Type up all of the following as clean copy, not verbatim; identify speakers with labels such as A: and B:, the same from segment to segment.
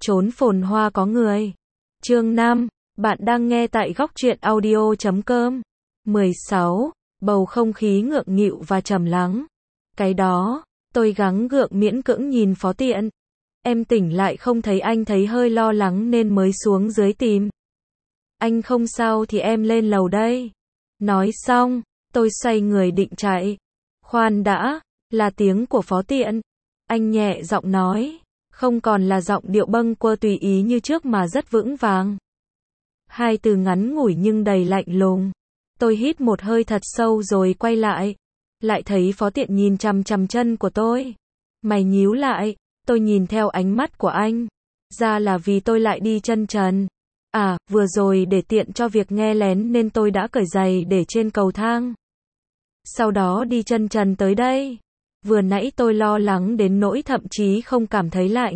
A: Chốn phồn hoa có người. Chương 5, bạn đang nghe tại góc truyện audio.com. 16. Bầu không khí ngượng nghịu và trầm lắng. Cái đó, tôi gắng gượng miễn cưỡng nhìn Phó Tiện. Em tỉnh lại không thấy anh, thấy hơi lo lắng nên mới xuống dưới tìm. Anh không sao thì em lên lầu đây. Nói xong, tôi xoay người định chạy. Khoan đã, là tiếng của Phó Tiện. Anh nhẹ giọng nói, không còn là giọng điệu bâng quơ tùy ý như trước mà rất vững vàng. Hai từ ngắn ngủi nhưng đầy lạnh lùng. Tôi hít một hơi thật sâu rồi quay lại. Lại thấy Phó Tiện nhìn chằm chằm chân của tôi. Mày nhíu lại, tôi nhìn theo ánh mắt của anh. Ra là vì tôi lại đi chân trần. À, vừa rồi để tiện cho việc nghe lén nên tôi đã cởi giày để trên cầu thang. Sau đó đi chân trần tới đây. Vừa nãy tôi lo lắng đến nỗi thậm chí không cảm thấy lạnh.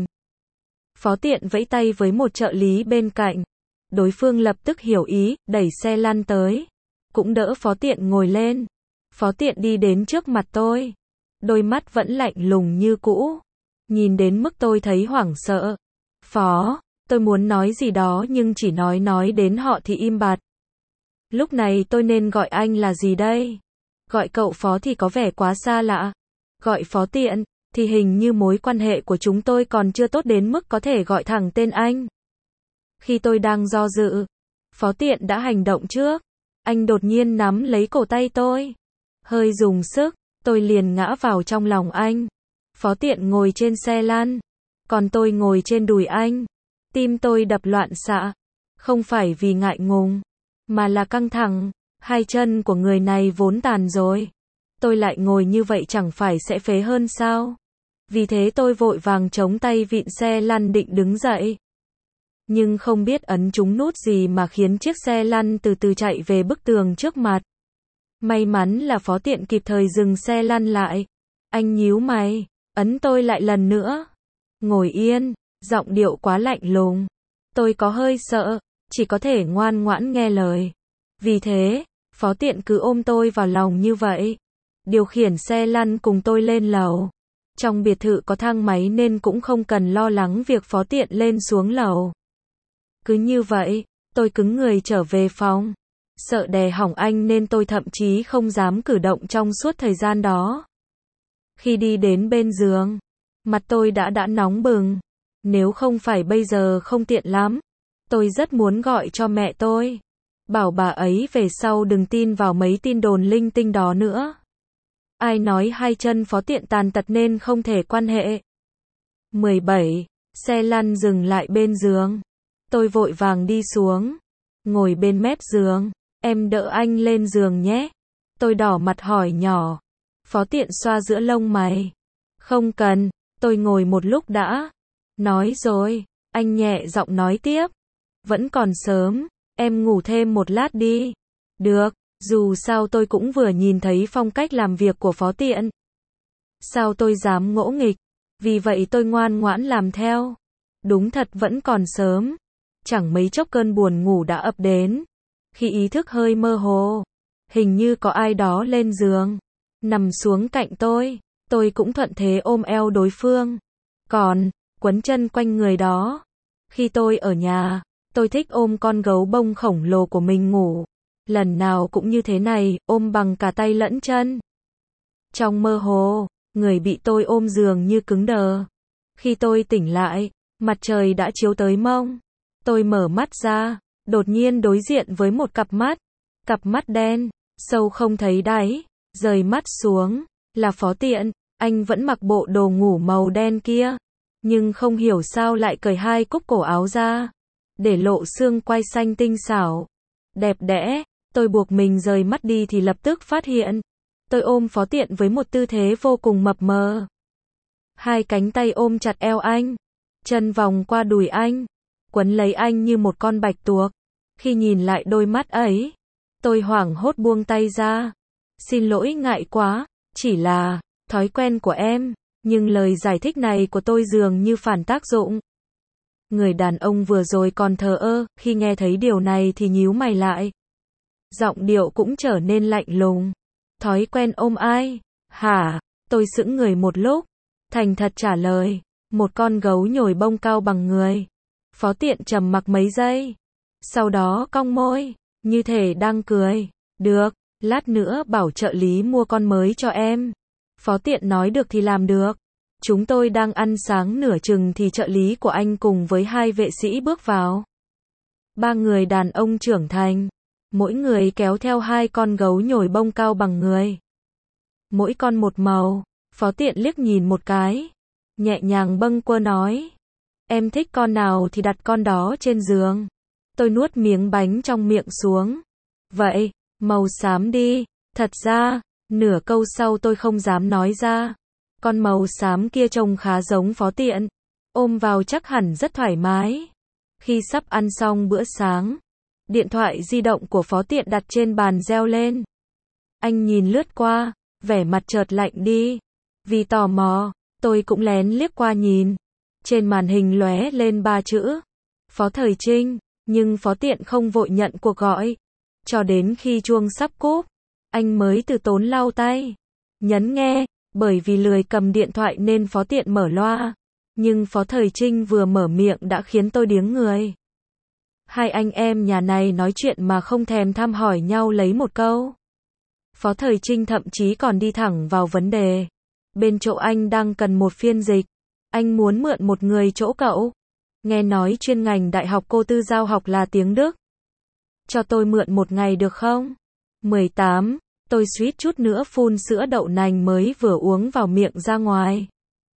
A: Phó Tiện vẫy tay với một trợ lý bên cạnh. Đối phương lập tức hiểu ý, đẩy xe lăn tới. Cũng đỡ Phó Tiện ngồi lên. Phó Tiện đi đến trước mặt tôi. Đôi mắt vẫn lạnh lùng như cũ. Nhìn đến mức tôi thấy hoảng sợ. Phó, tôi muốn nói gì đó nhưng chỉ nói đến họ thì im bặt. Lúc này tôi nên gọi anh là gì đây? Gọi cậu Phó thì có vẻ quá xa lạ. Gọi Phó Tiện, thì hình như mối quan hệ của chúng tôi còn chưa tốt đến mức có thể gọi thẳng tên anh. Khi tôi đang do dự, Phó Tiện đã hành động trước. Anh đột nhiên nắm lấy cổ tay tôi. Hơi dùng sức, tôi liền ngã vào trong lòng anh. Phó Tiện ngồi trên xe lăn, còn tôi ngồi trên đùi anh. Tim tôi đập loạn xạ. Không phải vì ngại ngùng, mà là căng thẳng. Hai chân của người này vốn tàn rồi. Tôi lại ngồi như vậy chẳng phải sẽ phế hơn sao? Vì thế tôi vội vàng chống tay vịn xe lăn định đứng dậy. Nhưng không biết ấn trúng nút gì mà khiến chiếc xe lăn từ từ chạy về bức tường trước mặt. May mắn là Phó Tiện kịp thời dừng xe lăn lại. Anh nhíu mày, ấn tôi lại lần nữa. Ngồi yên, giọng điệu quá lạnh lùng. Tôi có hơi sợ, chỉ có thể ngoan ngoãn nghe lời. Vì thế, Phó Tiện cứ ôm tôi vào lòng như vậy. Điều khiển xe lăn cùng tôi lên lầu. Trong biệt thự có thang máy nên cũng không cần lo lắng việc Phó Tiện lên xuống lầu. Cứ như vậy, tôi cứng người trở về phòng. Sợ đè hỏng anh nên tôi thậm chí không dám cử động trong suốt thời gian đó. Khi đi đến bên giường, mặt tôi đã nóng bừng. Nếu không phải bây giờ không tiện lắm, tôi rất muốn gọi cho mẹ tôi. Bảo bà ấy về sau đừng tin vào mấy tin đồn linh tinh đó nữa. Ai nói hai chân Phó Tiện tàn tật nên không thể quan hệ. 17. Xe lăn dừng lại bên giường. Tôi vội vàng đi xuống. Ngồi bên mép giường. Em đỡ anh lên giường nhé. Tôi đỏ mặt hỏi nhỏ. Phó Tiện xoa giữa lông mày. Không cần, tôi ngồi một lúc đã. Nói rồi, anh nhẹ giọng nói tiếp. Vẫn còn sớm, em ngủ thêm một lát đi. Được. Dù sao tôi cũng vừa nhìn thấy phong cách làm việc của Phó Tiện. Sao tôi dám ngỗ nghịch? Vì vậy tôi ngoan ngoãn làm theo. Đúng thật vẫn còn sớm. Chẳng mấy chốc cơn buồn ngủ đã ập đến. Khi ý thức hơi mơ hồ, hình như có ai đó lên giường, nằm xuống cạnh tôi cũng thuận thế ôm eo đối phương. Còn, quấn chân quanh người đó. Khi tôi ở nhà, tôi thích ôm con gấu bông khổng lồ của mình ngủ. Lần nào cũng như thế này, ôm bằng cả tay lẫn chân. Trong mơ hồ, người bị tôi ôm dường như cứng đờ. Khi tôi tỉnh lại, mặt trời đã chiếu tới mông. Tôi mở mắt ra, đột nhiên đối diện với một cặp mắt đen, sâu không thấy đáy. Rời mắt xuống, là Phó Tiện. Anh vẫn mặc bộ đồ ngủ màu đen kia, nhưng không hiểu sao lại cởi hai cúc cổ áo ra, để lộ xương quai xanh tinh xảo, đẹp đẽ. Tôi buộc mình rời mắt đi thì lập tức phát hiện, tôi ôm Phó Tiện với một tư thế vô cùng mập mờ. Hai cánh tay ôm chặt eo anh, chân vòng qua đùi anh, quấn lấy anh như một con bạch tuộc. Khi nhìn lại đôi mắt ấy, tôi hoảng hốt buông tay ra. Xin lỗi, ngại quá, chỉ là thói quen của em. Nhưng lời giải thích này của tôi dường như phản tác dụng. Người đàn ông vừa rồi còn thờ ơ, khi nghe thấy điều này thì nhíu mày lại. Giọng điệu cũng trở nên lạnh lùng. Thói quen ôm ai? Hả? Tôi sững người một lúc, thành thật trả lời. Một con gấu nhồi bông cao bằng người. Phó Tiện trầm mặc mấy giây. Sau đó cong môi, như thể đang cười. Được, lát nữa bảo trợ lý mua con mới cho em. Phó Tiện nói được thì làm được. Chúng tôi đang ăn sáng nửa chừng thì trợ lý của anh cùng với 2 vệ sĩ bước vào. 3 người đàn ông trưởng thành. Mỗi người kéo theo 2 con gấu nhồi bông cao bằng người. Mỗi con một màu. Phó Tiện liếc nhìn một cái. Nhẹ nhàng bâng quơ nói. Em thích con nào thì đặt con đó trên giường. Tôi nuốt miếng bánh trong miệng xuống. Vậy, màu xám đi. Thật ra, nửa câu sau tôi không dám nói ra. Con màu xám kia trông khá giống Phó Tiện. Ôm vào chắc hẳn rất thoải mái. Khi sắp ăn xong bữa sáng, điện thoại di động của Phó Tiện đặt trên bàn reo lên. Anh nhìn lướt qua, vẻ mặt chợt lạnh đi. Vì tò mò, tôi cũng lén liếc qua nhìn. Trên màn hình lóe lên 3 chữ. Phó Thời Trinh, nhưng Phó Tiện không vội nhận cuộc gọi. Cho đến khi chuông sắp cúp, anh mới từ tốn lau tay. Nhấn nghe, bởi vì lười cầm điện thoại nên Phó Tiện mở loa. Nhưng Phó Thời Trinh vừa mở miệng đã khiến tôi điếng người. Hai anh em nhà này nói chuyện mà không thèm thăm hỏi nhau lấy một câu. Phó Thời Trinh thậm chí còn đi thẳng vào vấn đề. Bên chỗ anh đang cần một phiên dịch. Anh muốn mượn một người chỗ cậu. Nghe nói chuyên ngành đại học cô Tư giao học là tiếng Đức. Cho tôi mượn một ngày được không? 18. Tôi suýt chút nữa phun sữa đậu nành mới vừa uống vào miệng ra ngoài.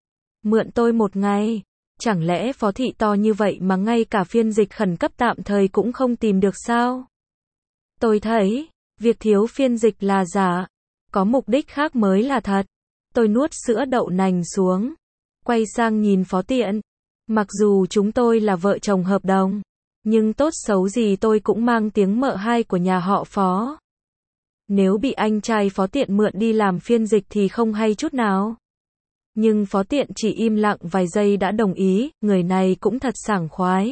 A: Mượn tôi một ngày. Chẳng lẽ Phó thị to như vậy mà ngay cả phiên dịch khẩn cấp tạm thời cũng không tìm được sao? Tôi thấy, việc thiếu phiên dịch là giả. Có mục đích khác mới là thật. Tôi nuốt sữa đậu nành xuống. Quay sang nhìn Phó Tiện. Mặc dù chúng tôi là vợ chồng hợp đồng, nhưng tốt xấu gì tôi cũng mang tiếng mợ hai của nhà họ Phó. Nếu bị anh trai Phó Tiện mượn đi làm phiên dịch thì không hay chút nào. Nhưng Phó Tiện chỉ im lặng vài giây đã đồng ý, người này cũng thật sảng khoái.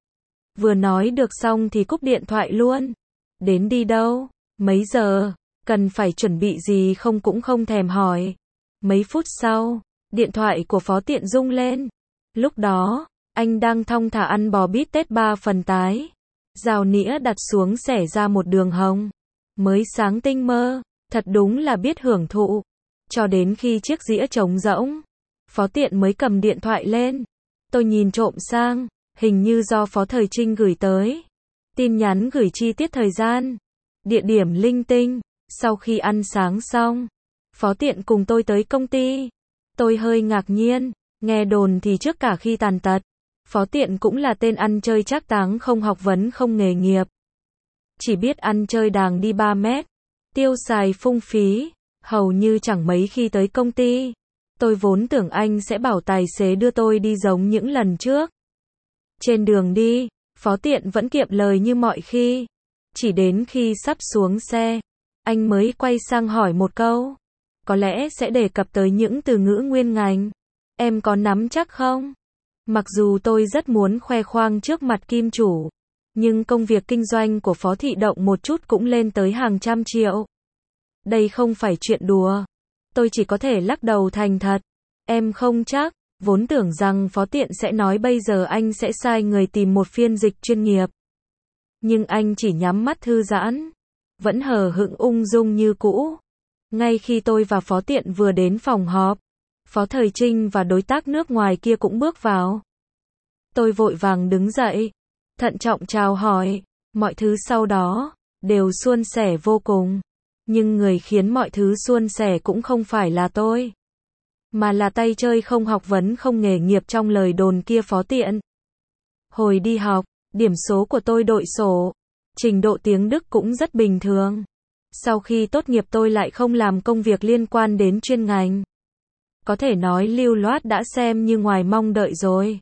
A: Vừa nói được xong thì cúp điện thoại luôn. Đến đi đâu? Mấy giờ? Cần phải chuẩn bị gì không cũng không thèm hỏi. Mấy phút sau, điện thoại của Phó Tiện rung lên. Lúc đó, anh đang thong thả ăn bò bít tết 3 phần tái. Dao nĩa đặt xuống xẻ ra một đường hồng. Mới sáng tinh mơ, thật đúng là biết hưởng thụ. Cho đến khi chiếc dĩa trống rỗng, Phó Tiện mới cầm điện thoại lên. Tôi nhìn trộm sang, hình như do Phó Thời Trinh gửi tới. Tin nhắn gửi chi tiết thời gian, địa điểm linh tinh. Sau khi ăn sáng xong, Phó Tiện cùng tôi tới công ty. Tôi hơi ngạc nhiên, nghe đồn thì trước cả khi tàn tật, Phó Tiện cũng là tên ăn chơi trác táng không học vấn không nghề nghiệp. Chỉ biết ăn chơi đàng đi 3 mét, tiêu xài phung phí, hầu như chẳng mấy khi tới công ty. Tôi vốn tưởng anh sẽ bảo tài xế đưa tôi đi giống những lần trước. Trên đường đi, Phó Tiện vẫn kiệm lời như mọi khi. Chỉ đến khi sắp xuống xe, anh mới quay sang hỏi một câu. Có lẽ sẽ đề cập tới những từ ngữ nguyên ngành. Em có nắm chắc không? Mặc dù tôi rất muốn khoe khoang trước mặt kim chủ, nhưng công việc kinh doanh của Phó thị động một chút cũng lên tới hàng trăm triệu. Đây không phải chuyện đùa. Tôi chỉ có thể lắc đầu thành thật. Em không chắc, vốn tưởng rằng Phó Tiện sẽ nói bây giờ anh sẽ sai người tìm một phiên dịch chuyên nghiệp. Nhưng anh chỉ nhắm mắt thư giãn, vẫn hờ hững ung dung như cũ. Ngay khi tôi và Phó Tiện vừa đến phòng họp, Phó Thời Trinh và đối tác nước ngoài kia cũng bước vào. Tôi vội vàng đứng dậy, thận trọng chào hỏi, mọi thứ sau đó đều suôn sẻ vô cùng. Nhưng người khiến mọi thứ suôn sẻ cũng không phải là tôi, mà là tay chơi không học vấn không nghề nghiệp trong lời đồn kia Phó Tiện. Hồi đi học, điểm số của tôi đội sổ, trình độ tiếng Đức cũng rất bình thường. Sau khi tốt nghiệp tôi lại không làm công việc liên quan đến chuyên ngành. Có thể nói lưu loát đã xem như ngoài mong đợi rồi.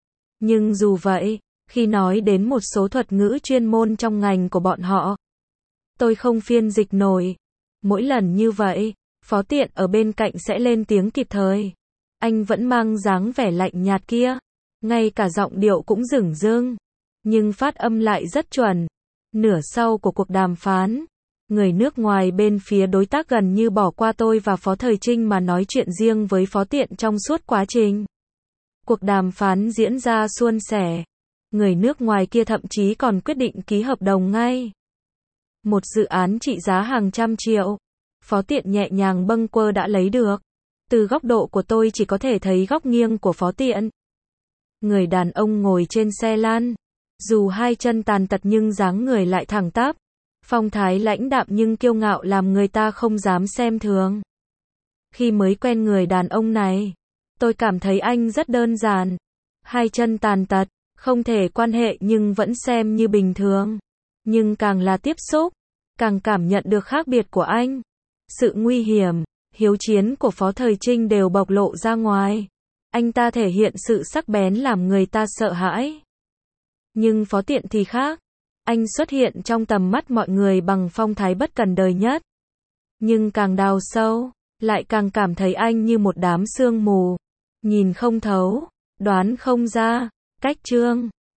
A: Nhưng dù vậy, khi nói đến một số thuật ngữ chuyên môn trong ngành của bọn họ, tôi không phiên dịch nổi. Mỗi lần như vậy, Phó Tiện ở bên cạnh sẽ lên tiếng kịp thời. Anh vẫn mang dáng vẻ lạnh nhạt kia, ngay cả giọng điệu cũng dửng dưng, nhưng phát âm lại rất chuẩn. Nửa sau của cuộc đàm phán, người nước ngoài bên phía đối tác gần như bỏ qua tôi và Phó Thời Trinh mà nói chuyện riêng với Phó Tiện trong suốt quá trình. Cuộc đàm phán diễn ra suôn sẻ. Người nước ngoài kia thậm chí còn quyết định ký hợp đồng ngay. Một dự án trị giá hàng trăm triệu. Phó Tiện nhẹ nhàng bâng quơ đã lấy được. Từ góc độ của tôi chỉ có thể thấy góc nghiêng của Phó Tiện. Người đàn ông ngồi trên xe lăn. Dù hai chân tàn tật nhưng dáng người lại thẳng tắp. Phong thái lãnh đạm nhưng kiêu ngạo làm người ta không dám xem thường. Khi mới quen người đàn ông này, tôi cảm thấy anh rất đơn giản. Hai chân tàn tật, không thể quan hệ nhưng vẫn xem như bình thường. Nhưng càng là tiếp xúc, càng cảm nhận được khác biệt của anh. Sự nguy hiểm, hiếu chiến của Phó Thời Trinh đều bộc lộ ra ngoài. Anh ta thể hiện sự sắc bén làm người ta sợ hãi. Nhưng Phó Tiện thì khác. Anh xuất hiện trong tầm mắt mọi người bằng phong thái bất cần đời nhất. Nhưng càng đào sâu, lại càng cảm thấy anh như một đám sương mù. Nhìn không thấu, đoán không ra. Cách chương